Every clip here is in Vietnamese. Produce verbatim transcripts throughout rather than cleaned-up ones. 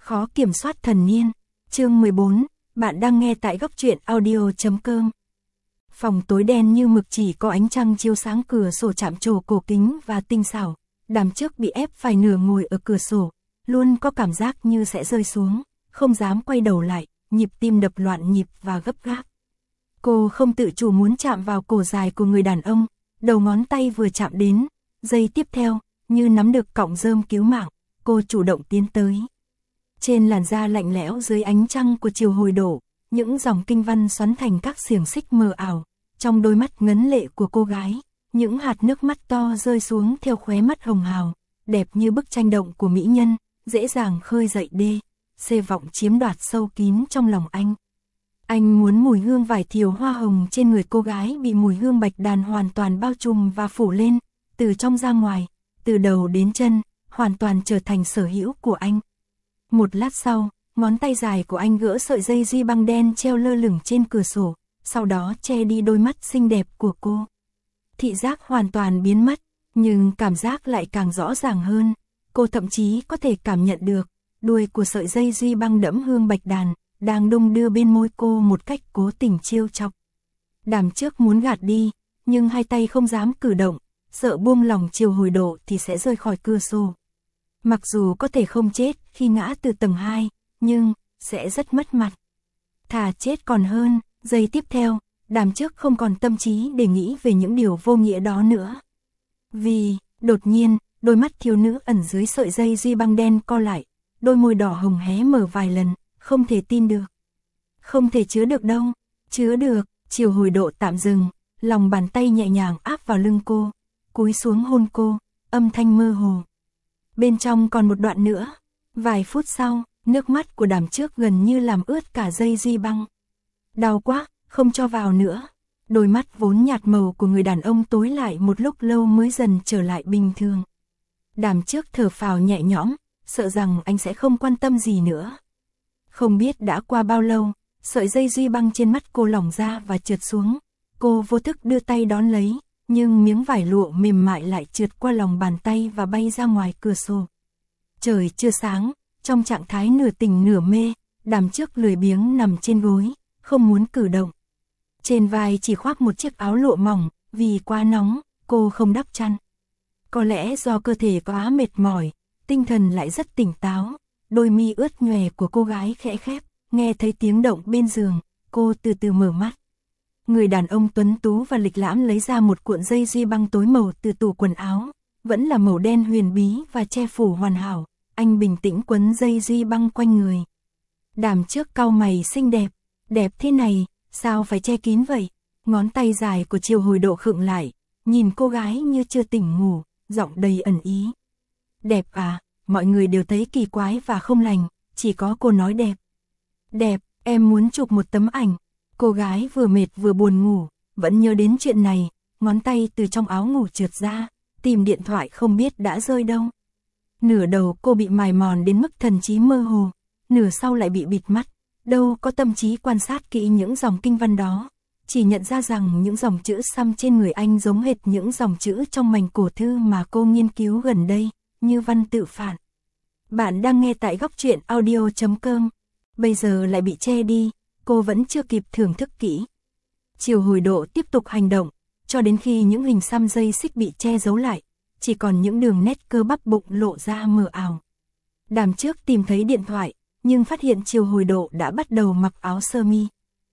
Khó kiểm soát thần niên. Chương mười bốn, bạn đang nghe tại góc truyện audio chấm com. Phòng tối đen như mực, chỉ có ánh trăng chiếu sáng cửa sổ chạm trổ cổ kính và tinh xảo. Đàm trước bị ép phải nửa ngồi ở cửa sổ, luôn có cảm giác như sẽ rơi xuống, không dám quay đầu lại, nhịp tim đập loạn nhịp và gấp gáp. Cô không tự chủ muốn chạm vào cổ dài của người đàn ông, đầu ngón tay vừa chạm đến, giây tiếp theo, như nắm được cọng rơm cứu mạng, cô chủ động tiến tới. Trên làn da lạnh lẽo dưới ánh trăng của chiều hồi đổ, những dòng kinh văn xoắn thành các xiềng xích mờ ảo, trong đôi mắt ngấn lệ của cô gái, những hạt nước mắt to rơi xuống theo khóe mắt hồng hào, đẹp như bức tranh động của mỹ nhân, dễ dàng khơi dậy đê, xê vọng chiếm đoạt sâu kín trong lòng anh. Anh muốn mùi hương vải thiều hoa hồng trên người cô gái bị mùi hương bạch đàn hoàn toàn bao trùm và phủ lên, từ trong ra ngoài, từ đầu đến chân, hoàn toàn trở thành sở hữu của anh. Một lát sau, ngón tay dài của anh gỡ sợi dây duy băng đen treo lơ lửng trên cửa sổ, sau đó che đi đôi mắt xinh đẹp của cô. Thị giác hoàn toàn biến mất, nhưng cảm giác lại càng rõ ràng hơn. Cô thậm chí có thể cảm nhận được, đuôi của sợi dây duy băng đẫm hương bạch đàn, đang đung đưa bên môi cô một cách cố tình trêu chọc. Đàm trước muốn gạt đi, nhưng hai tay không dám cử động, sợ buông lòng chiều hồi độ thì sẽ rơi khỏi cửa sổ. Mặc dù có thể không chết khi ngã từ tầng hai, nhưng sẽ rất mất mặt. Thà chết còn hơn. Giây tiếp theo, Đàm trước không còn tâm trí để nghĩ về những điều vô nghĩa đó nữa. Vì, đột nhiên, đôi mắt thiếu nữ ẩn dưới sợi dây duy băng đen co lại, đôi môi đỏ hồng hé mở vài lần, không thể tin được. Không thể chứa được đâu, chứa được, chiều hồi độ tạm dừng, lòng bàn tay nhẹ nhàng áp vào lưng cô, cúi xuống hôn cô, âm thanh mơ hồ. Bên trong còn một đoạn nữa, vài phút sau, nước mắt của Đàm trước gần như làm ướt cả dây duy băng. Đau quá, không cho vào nữa. Đôi mắt vốn nhạt màu của người đàn ông tối lại một lúc lâu mới dần trở lại bình thường. Đàm trước thở phào nhẹ nhõm, sợ rằng anh sẽ không quan tâm gì nữa. Không biết đã qua bao lâu, sợi dây duy băng trên mắt cô lỏng ra và trượt xuống. Cô vô thức đưa tay đón lấy, nhưng miếng vải lụa mềm mại lại trượt qua lòng bàn tay và bay ra ngoài cửa sổ. Trời chưa sáng, trong trạng thái nửa tỉnh nửa mê, Đàm trước lười biếng nằm trên gối, không muốn cử động. Trên vai chỉ khoác một chiếc áo lụa mỏng, vì quá nóng, cô không đắp chăn. Có lẽ do cơ thể quá mệt mỏi, tinh thần lại rất tỉnh táo, đôi mi ướt nhòe của cô gái khẽ khép, nghe thấy tiếng động bên giường, cô từ từ mở mắt. Người đàn ông tuấn tú và lịch lãm lấy ra một cuộn dây duy băng tối màu từ tủ quần áo, vẫn là màu đen huyền bí và che phủ hoàn hảo, anh bình tĩnh quấn dây duy băng quanh người. Đàm trước cau mày, xinh đẹp, đẹp thế này, sao phải che kín vậy? Ngón tay dài của chiều hồi độ khựng lại, nhìn cô gái như chưa tỉnh ngủ, giọng đầy ẩn ý. Đẹp à, mọi người đều thấy kỳ quái và không lành, chỉ có cô nói đẹp. Đẹp, em muốn chụp một tấm ảnh. Cô gái vừa mệt vừa buồn ngủ, vẫn nhớ đến chuyện này, ngón tay từ trong áo ngủ trượt ra, tìm điện thoại không biết đã rơi đâu. Nửa đầu cô bị mài mòn đến mức thần trí mơ hồ, nửa sau lại bị bịt mắt, đâu có tâm trí quan sát kỹ những dòng kinh văn đó, chỉ nhận ra rằng những dòng chữ xăm trên người anh giống hệt những dòng chữ trong mảnh cổ thư mà cô nghiên cứu gần đây, như văn tự phản. Bạn đang nghe tại góc truyện audio chấm com, bây giờ lại bị che đi, cô vẫn chưa kịp thưởng thức kỹ. Chiều hồi độ tiếp tục hành động, cho đến khi những hình xăm dây xích bị che giấu lại, chỉ còn những đường nét cơ bắp bụng lộ ra mờ ảo. Đàm trước tìm thấy điện thoại, nhưng phát hiện chiều hồi độ đã bắt đầu mặc áo sơ mi.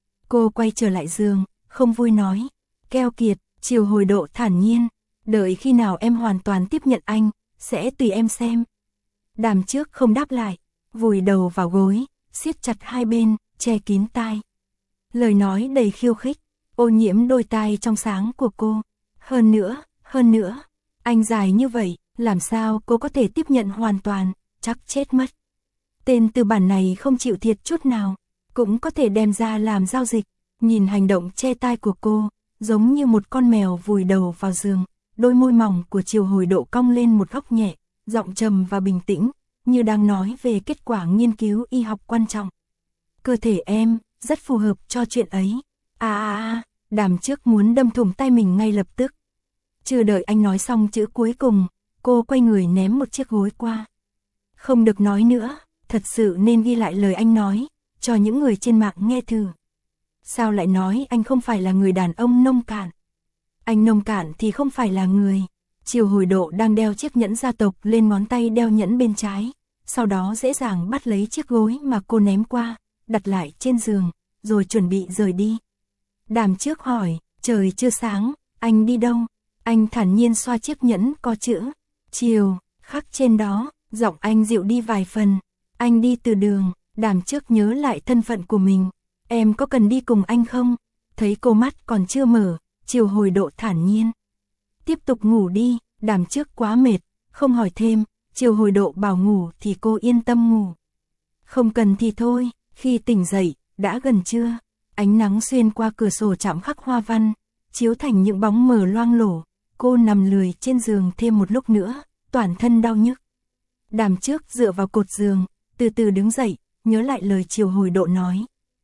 Cô quay trở lại giường, không vui nói, keo kiệt. Chiều hồi độ thản nhiên, đợi khi nào em hoàn toàn tiếp nhận anh, sẽ tùy em xem. Đàm trước không đáp lại, vùi đầu vào gối, siết chặt hai bên, che kín tai. Lời nói đầy khiêu khích, ô nhiễm đôi tai trong sáng của cô. Hơn nữa, hơn nữa, anh dài như vậy, làm sao cô có thể tiếp nhận hoàn toàn, chắc chết mất. Tên tư bản này không chịu thiệt chút nào, cũng có thể đem ra làm giao dịch. Nhìn hành động che tai của cô, giống như một con mèo vùi đầu vào giường, đôi môi mỏng của chiều hồi độ cong lên một góc nhẹ, giọng trầm và bình tĩnh, như đang nói về kết quả nghiên cứu y học quan trọng. Cơ thể em, rất phù hợp cho chuyện ấy. À à à, Đàm trước muốn đâm thủng tay mình ngay lập tức. Chưa đợi anh nói xong chữ cuối cùng, cô quay người ném một chiếc gối qua. Không được nói nữa, thật sự nên ghi lại lời anh nói, cho những người trên mạng nghe thử. Sao lại nói anh không phải là người đàn ông nông cạn? Anh nông cạn thì không phải là người. Triều Hồi Độ đang đeo chiếc nhẫn gia tộc lên ngón tay đeo nhẫn bên trái, sau đó dễ dàng bắt lấy chiếc gối mà cô ném qua, đặt lại trên giường, rồi chuẩn bị rời đi. Đàm Trước hỏi, trời chưa sáng, anh đi đâu? Anh thản nhiên xoa chiếc nhẫn có chữ Triều khắc trên đó, giọng anh dịu đi vài phần. Anh đi từ đường. Đàm Trước nhớ lại thân phận của mình. Em có cần đi cùng anh không? Thấy cô mắt còn chưa mở, Triều Hồi Độ thản nhiên. Tiếp tục ngủ đi. Đàm Trước quá mệt, không hỏi thêm. Triều Hồi Độ bảo ngủ thì cô yên tâm ngủ. Không cần thì thôi. Khi tỉnh dậy, đã gần trưa. Ánh nắng xuyên qua cửa sổ chạm khắc hoa văn, chiếu thành những bóng mờ loang lổ. Cô nằm lười trên giường thêm một lúc nữa, toàn thân đau nhức. Đàm Trước dựa vào cột giường, từ từ đứng dậy, nhớ lại lời Triều Hồi Độ nói.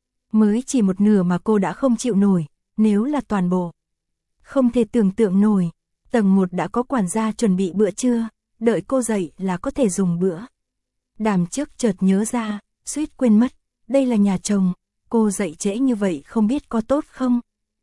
Mới chỉ một nửa mà cô đã không chịu nổi, nếu là toàn bộ. Không thể tưởng tượng nổi, tầng một đã có quản gia chuẩn bị bữa trưa, đợi cô dậy là có thể dùng bữa. Đàm Trước chợt nhớ ra, suýt quên mất, đây là nhà chồng, cô dậy trễ như vậy không biết có tốt không?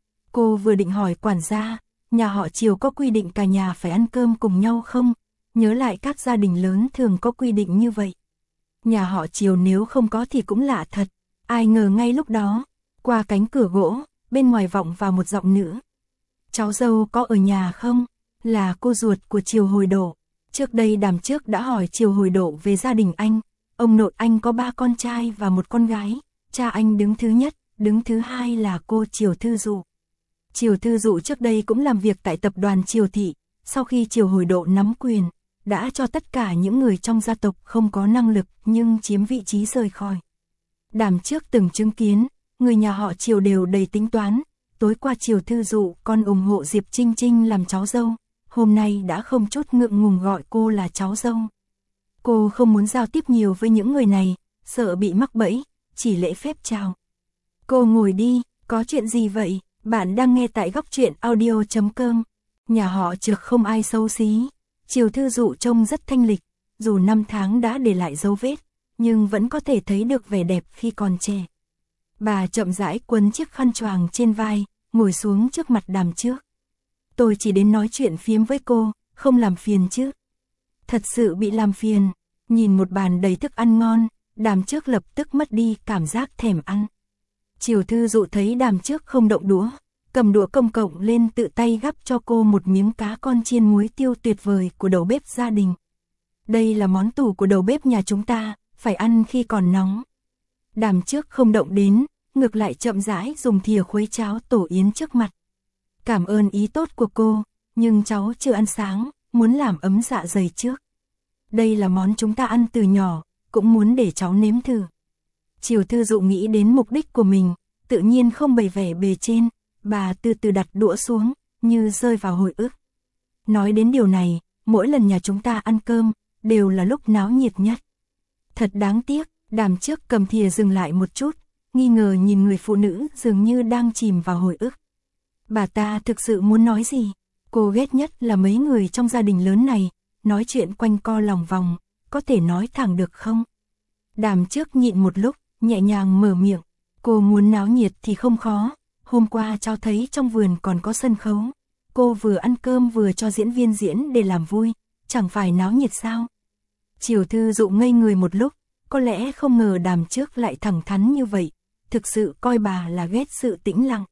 Cô vừa định hỏi quản gia, nhà họ Triều có quy định cả nhà phải ăn cơm cùng nhau không? Nhớ lại các gia đình lớn thường có quy định như vậy. Nhà họ Triều nếu không có thì cũng lạ thật. Ai ngờ ngay lúc đó, qua cánh cửa gỗ, bên ngoài vọng vào một giọng nữ. Cháu dâu có ở nhà không? Là cô ruột của Triều Hồi Độ. Trước đây Đàm Trước đã hỏi Triều Hồi Độ về gia đình anh. Ông nội anh có ba con trai và một con gái. Cha anh đứng thứ nhất, đứng thứ hai là cô Triều Thư Dụ. Triều Thư Dụ trước đây cũng làm việc tại tập đoàn Triều Thị. Sau khi Triều Hồi Độ nắm quyền, đã cho tất cả những người trong gia tộc không có năng lực nhưng chiếm vị trí rời khỏi. Đàm Trước từng chứng kiến, người nhà họ Triều đều đầy tính toán. Tối qua Triều Thư Dụ còn ủng hộ Diệp Trinh Trinh làm cháu dâu, hôm nay đã không chút ngượng ngùng gọi cô là cháu dâu. Cô không muốn giao tiếp nhiều với những người này, sợ bị mắc bẫy, chỉ lễ phép chào. Cô ngồi đi, có chuyện gì vậy? Bạn đang nghe tại góc truyện audio chấm com. Nhà họ Trược không ai xấu xí. Triều Thư Dụ trông rất thanh lịch, dù năm tháng đã để lại dấu vết, nhưng vẫn có thể thấy được vẻ đẹp khi còn trẻ. Bà chậm rãi quấn chiếc khăn choàng trên vai, ngồi xuống trước mặt Đàm Trước. Tôi chỉ đến nói chuyện phiếm với cô, không làm phiền chứ. Thật sự bị làm phiền. Nhìn một bàn đầy thức ăn ngon, Đàm Trước lập tức mất đi cảm giác thèm ăn. Triều Thư Dụ thấy Đàm Trước không động đũa, cầm đũa công cộng lên tự tay gắp cho cô một miếng cá con chiên muối tiêu tuyệt vời của đầu bếp gia đình. Đây là món tủ của đầu bếp nhà chúng ta, phải ăn khi còn nóng. Đàm Trước không động đến, ngược lại chậm rãi dùng thìa khuấy cháo tổ yến trước mặt. Cảm ơn ý tốt của cô, nhưng cháu chưa ăn sáng, muốn làm ấm dạ dày trước. Đây là món chúng ta ăn từ nhỏ, cũng muốn để cháu nếm thử. Triều Thư Dụ nghĩ đến mục đích của mình, tự nhiên không bày vẻ bề trên, bà từ từ đặt đũa xuống, như rơi vào hồi ức. Nói đến điều này, mỗi lần nhà chúng ta ăn cơm, đều là lúc náo nhiệt nhất. Thật đáng tiếc, Đàm Trước cầm thìa dừng lại một chút, nghi ngờ nhìn người phụ nữ dường như đang chìm vào hồi ức. Bà ta thực sự muốn nói gì? Cô ghét nhất là mấy người trong gia đình lớn này, nói chuyện quanh co lòng vòng, có thể nói thẳng được không? Đàm Trước nhịn một lúc, nhẹ nhàng mở miệng. Cô muốn náo nhiệt thì không khó. Hôm qua cháu thấy trong vườn còn có sân khấu. Cô vừa ăn cơm vừa cho diễn viên diễn để làm vui, chẳng phải náo nhiệt sao? Triều Thư Dụ ngây người một lúc, có lẽ không ngờ Đàm Trước lại thẳng thắn như vậy, thực sự coi bà là ghét sự tĩnh lặng.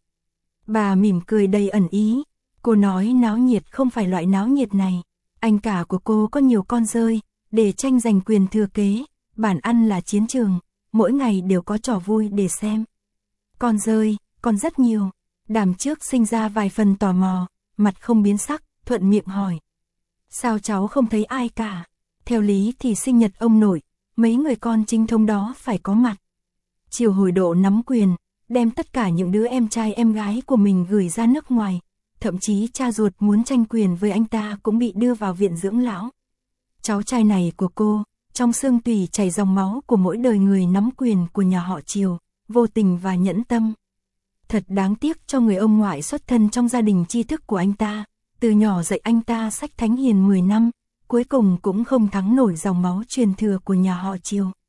Bà mỉm cười đầy ẩn ý, cô nói náo nhiệt không phải loại náo nhiệt này. Anh cả của cô có nhiều con rơi, để tranh giành quyền thừa kế, bản ăn là chiến trường, mỗi ngày đều có trò vui để xem. Con rơi, còn rất nhiều. Đàm Trước sinh ra vài phần tò mò, mặt không biến sắc, thuận miệng hỏi. Sao cháu không thấy ai cả? Theo lý thì sinh nhật ông nội, mấy người con chính thống đó phải có mặt. Triều Hồi Độ nắm quyền, đem tất cả những đứa em trai em gái của mình gửi ra nước ngoài, thậm chí cha ruột muốn tranh quyền với anh ta cũng bị đưa vào viện dưỡng lão. Cháu trai này của cô, trong xương tủy chảy dòng máu của mỗi đời người nắm quyền của nhà họ Triều, vô tình và nhẫn tâm. Thật đáng tiếc cho người ông ngoại xuất thân trong gia đình tri thức của anh ta, từ nhỏ dạy anh ta sách thánh hiền mười năm, cuối cùng cũng không thắng nổi dòng máu truyền thừa của nhà họ Triều.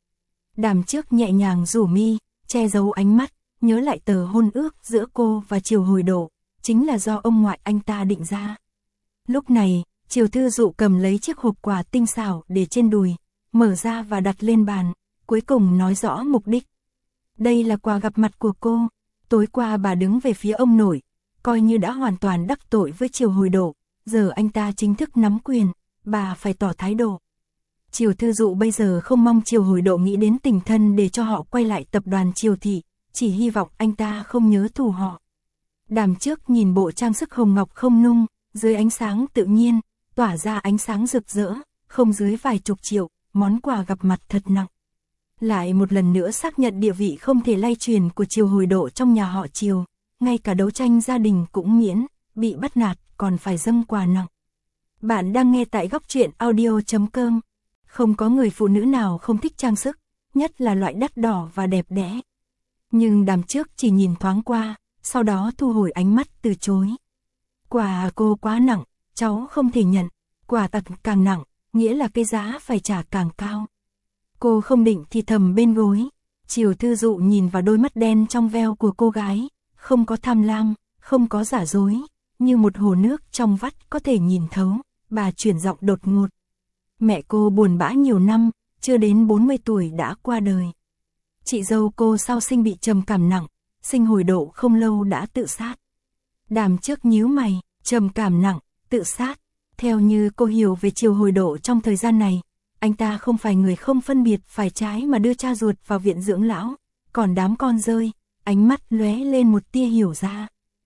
Đàm Trước nhẹ nhàng rủ mi, che giấu ánh mắt, nhớ lại tờ hôn ước giữa cô và Triều Hồi Độ, chính là do ông ngoại anh ta định ra. Lúc này, Triều Thư Dụ cầm lấy chiếc hộp quà tinh xảo để trên đùi, mở ra và đặt lên bàn, cuối cùng nói rõ mục đích. Đây là quà gặp mặt của cô, tối qua bà đứng về phía ông nội, coi như đã hoàn toàn đắc tội với Triều Hồi Độ, giờ anh ta chính thức nắm quyền, bà phải tỏ thái độ. Triều Thư Dụ bây giờ không mong Triều Hồi Độ nghĩ đến tình thân để cho họ quay lại tập đoàn Triều Thị, chỉ hy vọng anh ta không nhớ thù họ. Đàm Trước nhìn bộ trang sức hồng ngọc không nung, dưới ánh sáng tự nhiên, tỏa ra ánh sáng rực rỡ, không dưới vài chục triệu, món quà gặp mặt thật nặng. Lại một lần nữa xác nhận địa vị không thể lay truyền của Triều Hồi Độ trong nhà họ Triều, ngay cả đấu tranh gia đình cũng miễn, bị bắt nạt còn phải dâng quà nặng. Bạn đang nghe tại góc truyện audio chấm com. Không có người phụ nữ nào không thích trang sức, nhất là loại đắt đỏ và đẹp đẽ. Nhưng Đàm Trước chỉ nhìn thoáng qua, sau đó thu hồi ánh mắt từ chối. Quà cô quá nặng, cháu không thể nhận, quà tặng càng nặng, nghĩa là cái giá phải trả càng cao. Cô không định thì thầm bên gối. Triều Thư Dụ nhìn vào đôi mắt đen trong veo của cô gái, không có tham lam, không có giả dối, như một hồ nước trong vắt có thể nhìn thấu. Bà chuyển giọng đột ngột. Mẹ cô buồn bã nhiều năm, chưa đến bốn mươi tuổi đã qua đời. Chị dâu cô sau sinh bị trầm cảm nặng, sinh Hồi Độ không lâu đã tự sát. Đàm Trước nhíu mày, trầm cảm nặng, tự sát. Theo như cô hiểu về Triều Hồi Độ trong thời gian này, anh ta không phải người không phân biệt phải trái mà đưa cha ruột vào viện dưỡng lão, còn đám con rơi, ánh mắt lóe lên một tia hiểu ra.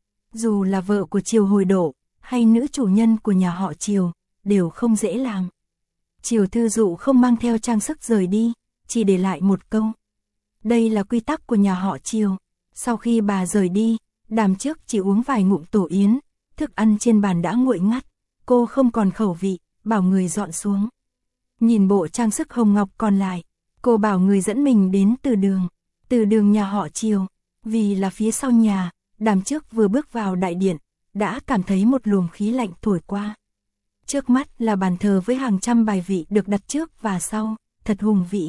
Dù là vợ của Triều Hồi Độ, hay nữ chủ nhân của nhà họ Triều, đều không dễ làm. Triều Thư Dụ không mang theo trang sức rời đi, chỉ để lại một câu. Đây là quy tắc của nhà họ Triều. Sau khi bà rời đi, Đàm Trước chỉ uống vài ngụm tổ yến, thức ăn trên bàn đã nguội ngắt, cô không còn khẩu vị, bảo người dọn xuống. Nhìn bộ trang sức hồng ngọc còn lại, cô bảo người dẫn mình đến từ đường, từ đường nhà họ Triều, vì là phía sau nhà. Đàm Trước vừa bước vào đại điện, đã cảm thấy một luồng khí lạnh thổi qua. Trước mắt là bàn thờ với hàng trăm bài vị được đặt trước và sau, thật hùng vĩ.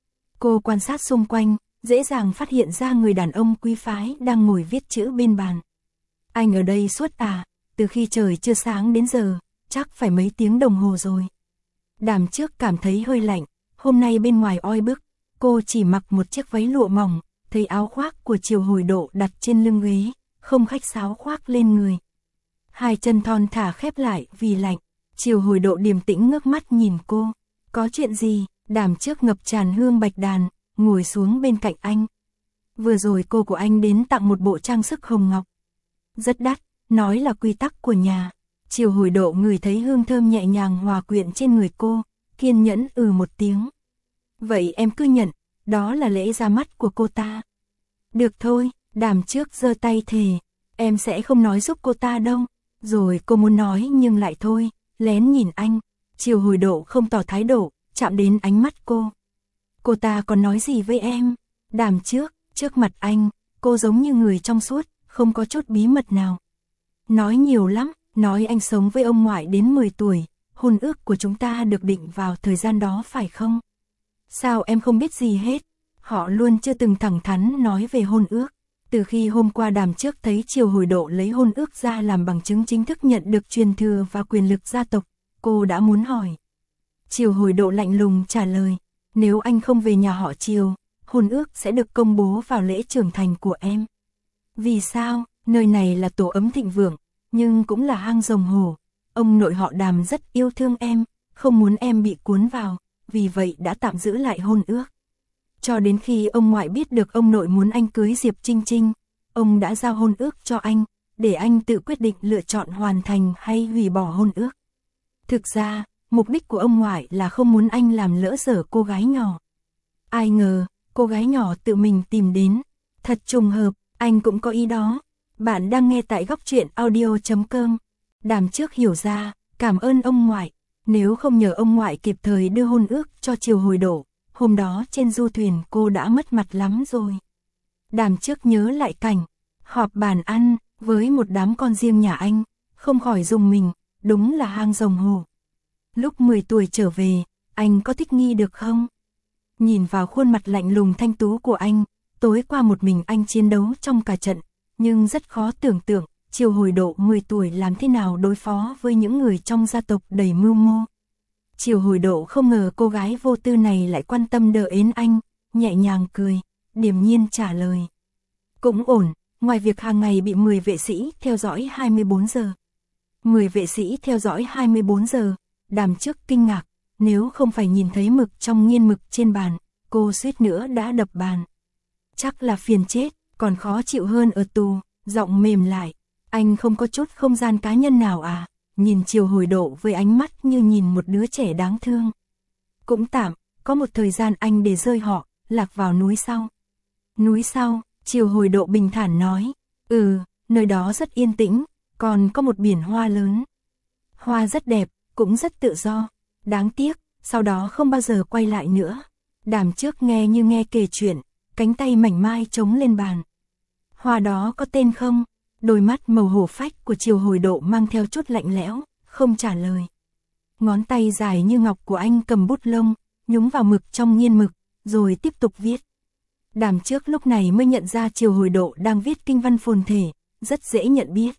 Cô quan sát xung quanh, dễ dàng phát hiện ra người đàn ông quý phái đang ngồi viết chữ bên bàn. Anh ở đây suốt à, từ khi trời chưa sáng đến giờ, chắc phải mấy tiếng đồng hồ rồi. Đàm Trước cảm thấy hơi lạnh, hôm nay bên ngoài oi bức, cô chỉ mặc một chiếc váy lụa mỏng, thấy áo khoác của Triều Hồi Độ đặt trên lưng ghế, không khách sáo khoác lên người. Hai chân thon thả khép lại vì lạnh, Triều Hồi Độ điềm tĩnh ngước mắt nhìn cô. Có chuyện gì? Đàm Trước ngập tràn hương bạch đàn, ngồi xuống bên cạnh anh. Vừa rồi cô của anh đến tặng một bộ trang sức hồng ngọc. Rất đắt, nói là quy tắc của nhà. Triều Hồi Độ ngửi thấy hương thơm nhẹ nhàng hòa quyện trên người cô, kiên nhẫn ừ một tiếng. Vậy em cứ nhận, đó là lễ ra mắt của cô ta. Được thôi, Đàm Trước giơ tay thề, em sẽ không nói giúp cô ta đâu. Rồi cô muốn nói nhưng lại thôi, lén nhìn anh. Triều Hồi Độ không tỏ thái độ, chạm đến ánh mắt cô. Cô ta còn nói gì với em? Đàm Trước, trước mặt anh, cô giống như người trong suốt, không có chút bí mật nào. Nói nhiều lắm, nói anh sống với ông ngoại đến mười tuổi, hôn ước của chúng ta được định vào thời gian đó phải không? Sao em không biết gì hết? Họ luôn chưa từng thẳng thắn nói về hôn ước. Từ khi hôm qua Đàm Trước thấy Triều Hồi Độ lấy hôn ước ra làm bằng chứng chính thức nhận được truyền thừa và quyền lực gia tộc, cô đã muốn hỏi. Triều Hồi Độ lạnh lùng trả lời, nếu anh không về nhà họ Triều, hôn ước sẽ được công bố vào lễ trưởng thành của em. Vì sao? Nơi này là tổ ấm thịnh vượng, nhưng cũng là hang rồng hổ. Ông nội họ Đàm rất yêu thương em, không muốn em bị cuốn vào, vì vậy đã tạm giữ lại hôn ước. Cho đến khi ông ngoại biết được ông nội muốn anh cưới Diệp Trinh Trinh, ông đã giao hôn ước cho anh, để anh tự quyết định lựa chọn hoàn thành hay hủy bỏ hôn ước. Thực ra, mục đích của ông ngoại là không muốn anh làm lỡ dở cô gái nhỏ. Ai ngờ, cô gái nhỏ tự mình tìm đến. Thật trùng hợp, anh cũng có ý đó. Bạn đang nghe tại góc truyện audio chấm com. Đàm Trước hiểu ra, cảm ơn ông ngoại. Nếu không nhờ ông ngoại kịp thời đưa hôn ước cho Triều Hồi Độ, hôm đó trên du thuyền cô đã mất mặt lắm rồi. Đàm Trước nhớ lại cảnh họp bàn ăn với một đám con riêng nhà anh, không khỏi rùng mình, đúng là hang rồng hổ. Lúc mười tuổi trở về, anh có thích nghi được không? Nhìn vào khuôn mặt lạnh lùng thanh tú của anh, tối qua một mình anh chiến đấu trong cả trận, nhưng rất khó tưởng tượng, Triều Hồi Độ mười tuổi làm thế nào đối phó với những người trong gia tộc đầy mưu mô. Triều Hồi Độ không ngờ cô gái vô tư này lại quan tâm đỡ ến anh, nhẹ nhàng cười, điềm nhiên trả lời. Cũng ổn, ngoài việc hàng ngày bị mười vệ sĩ theo dõi hai mươi bốn giờ. mười vệ sĩ theo dõi hai mươi bốn giờ, Đàm Trước kinh ngạc, nếu không phải nhìn thấy mực trong nghiên mực trên bàn, cô suýt nữa đã đập bàn. Chắc là phiền chết, còn khó chịu hơn ở tù, giọng mềm lại. Anh không có chút không gian cá nhân nào à? Nhìn Triều Hồi Độ với ánh mắt như nhìn một đứa trẻ đáng thương. Cũng tạm, có một thời gian anh để rơi họ, lạc vào núi sau. Núi sau, Triều Hồi Độ bình thản nói. Ừ, nơi đó rất yên tĩnh, còn có một biển hoa lớn. Hoa rất đẹp, cũng rất tự do. Đáng tiếc, sau đó không bao giờ quay lại nữa. Đàm Trước nghe như nghe kể chuyện, cánh tay mảnh mai chống lên bàn. Hoa đó có tên không? Đôi mắt màu hổ phách của Triều Hồi Độ mang theo chút lạnh lẽo, không trả lời. Ngón tay dài như ngọc của anh cầm bút lông, nhúng vào mực trong nghiên mực, rồi tiếp tục viết. Đàm Trước lúc này mới nhận ra Triều Hồi Độ đang viết kinh văn phồn thể, rất dễ nhận biết.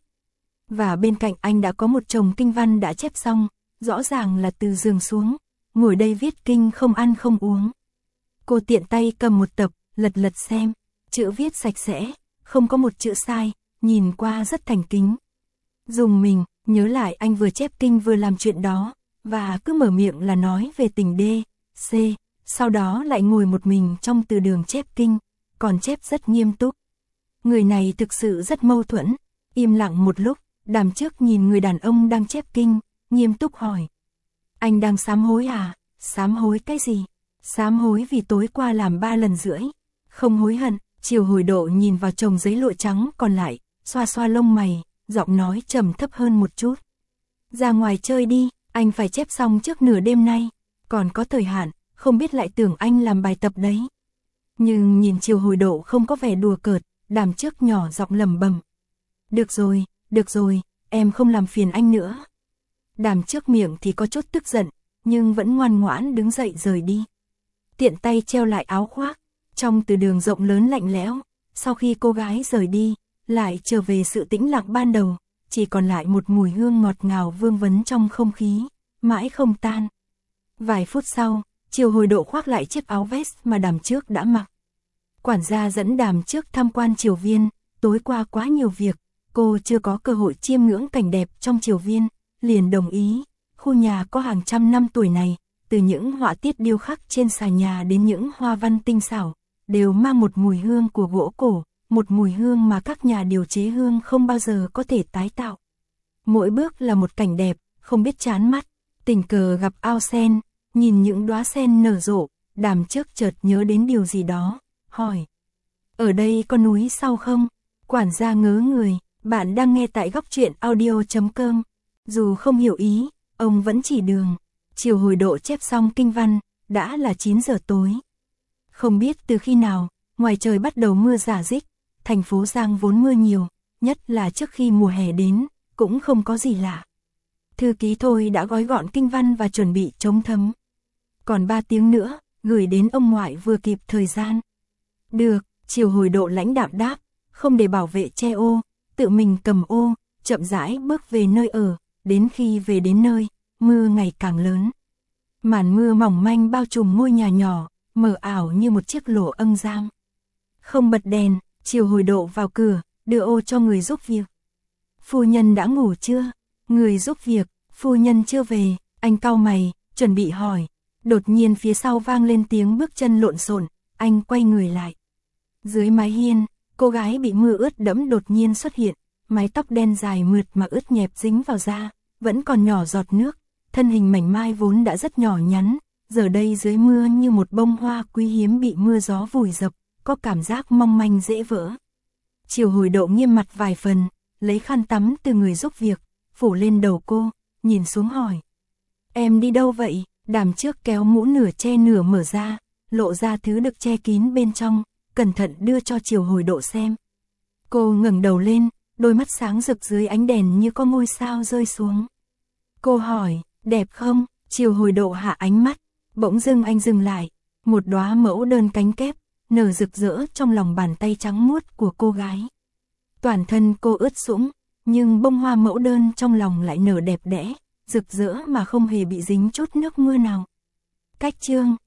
Và bên cạnh anh đã có một chồng kinh văn đã chép xong, rõ ràng là từ giường xuống, ngồi đây viết kinh không ăn không uống. Cô tiện tay cầm một tập, lật lật xem, chữ viết sạch sẽ, không có một chữ sai, nhìn qua rất thành kính. Dùng mình, nhớ lại anh vừa chép kinh vừa làm chuyện đó, và cứ mở miệng là nói về tình D, C, sau đó lại ngồi một mình trong từ đường chép kinh, còn chép rất nghiêm túc. Người này thực sự rất mâu thuẫn, im lặng một lúc, Đàm Trước nhìn người đàn ông đang chép kinh, nghiêm túc hỏi. Anh đang sám hối à? Sám hối cái gì? Sám hối vì tối qua làm ba lần rưỡi. Không hối hận. Triều Hồi Độ nhìn vào chồng giấy lụa trắng còn lại, xoa xoa lông mày, giọng nói trầm thấp hơn một chút. Ra ngoài chơi đi, anh phải chép xong trước nửa đêm nay, còn có thời hạn, không biết lại tưởng anh làm bài tập đấy. Nhưng nhìn Triều Hồi Độ không có vẻ đùa cợt, Đàm Trước nhỏ giọng lẩm bẩm. Được rồi, được rồi, em không làm phiền anh nữa. Đàm Trước miệng thì có chút tức giận, nhưng vẫn ngoan ngoãn đứng dậy rời đi. Tiện tay treo lại áo khoác, trong từ đường rộng lớn lạnh lẽo, sau khi cô gái rời đi, lại trở về sự tĩnh lặng ban đầu, chỉ còn lại một mùi hương ngọt ngào vương vấn trong không khí, mãi không tan. Vài phút sau, Triều Hồi Độ khoác lại chiếc áo vest mà Đàm Trước đã mặc. Quản gia dẫn Đàm Trước tham quan triều viên, tối qua quá nhiều việc, cô chưa có cơ hội chiêm ngưỡng cảnh đẹp trong triều viên, liền đồng ý. Khu nhà có hàng trăm năm tuổi này, từ những họa tiết điêu khắc trên xà nhà đến những hoa văn tinh xảo, đều mang một mùi hương của gỗ cổ, một mùi hương mà các nhà điều chế hương không bao giờ có thể tái tạo. Mỗi bước là một cảnh đẹp, không biết chán mắt. Tình cờ gặp ao sen, nhìn những đóa sen nở rộ, Đàm Trước chợt nhớ đến điều gì đó, hỏi. Ở đây có núi sau không? Quản gia ngớ người, bạn đang nghe tại góc truyện audio chấm com. Dù không hiểu ý, ông vẫn chỉ đường. Triều Hồi Độ chép xong kinh văn, đã là chín giờ tối. Không biết từ khi nào, ngoài trời bắt đầu mưa rả rích, thành phố Giang vốn mưa nhiều, nhất là trước khi mùa hè đến, cũng không có gì lạ. Thư ký Thôi đã gói gọn kinh văn và chuẩn bị chống thấm. Còn ba tiếng nữa, gửi đến ông ngoại vừa kịp thời gian. Được, Triều Hồi Độ lãnh đạm đáp, không để bảo vệ che ô, tự mình cầm ô, chậm rãi bước về nơi ở, đến khi về đến nơi, mưa ngày càng lớn. Màn mưa mỏng manh bao trùm ngôi nhà nhỏ, mờ ảo như một chiếc lỗ âng giam. Không bật đèn, Triều Hồi Độ vào cửa, đưa ô cho người giúp việc. Phu nhân đã ngủ chưa? Người giúp việc, phu nhân chưa về, anh cau mày, chuẩn bị hỏi. Đột nhiên phía sau vang lên tiếng bước chân lộn xộn, anh quay người lại. Dưới mái hiên, cô gái bị mưa ướt đẫm đột nhiên xuất hiện, mái tóc đen dài mượt mà ướt nhẹp dính vào da, vẫn còn nhỏ giọt nước, thân hình mảnh mai vốn đã rất nhỏ nhắn, giờ đây dưới mưa như một bông hoa quý hiếm bị mưa gió vùi dập, có cảm giác mong manh dễ vỡ. Triều Hồi Độ nghiêm mặt vài phần, lấy khăn tắm từ người giúp việc, phủ lên đầu cô, nhìn xuống hỏi. Em đi đâu vậy? Đàm Trước kéo mũ nửa che nửa mở ra, lộ ra thứ được che kín bên trong, cẩn thận đưa cho Triều Hồi Độ xem. Cô ngẩng đầu lên, đôi mắt sáng rực dưới ánh đèn như có ngôi sao rơi xuống. Cô hỏi, đẹp không? Triều Hồi Độ hạ ánh mắt, bỗng dưng anh dừng lại. Một đóa mẫu đơn cánh kép, nở rực rỡ trong lòng bàn tay trắng muốt của cô gái. Toàn thân cô ướt sũng, nhưng bông hoa mẫu đơn trong lòng lại nở đẹp đẽ, rực rỡ mà không hề bị dính chút nước mưa nào. Cách chương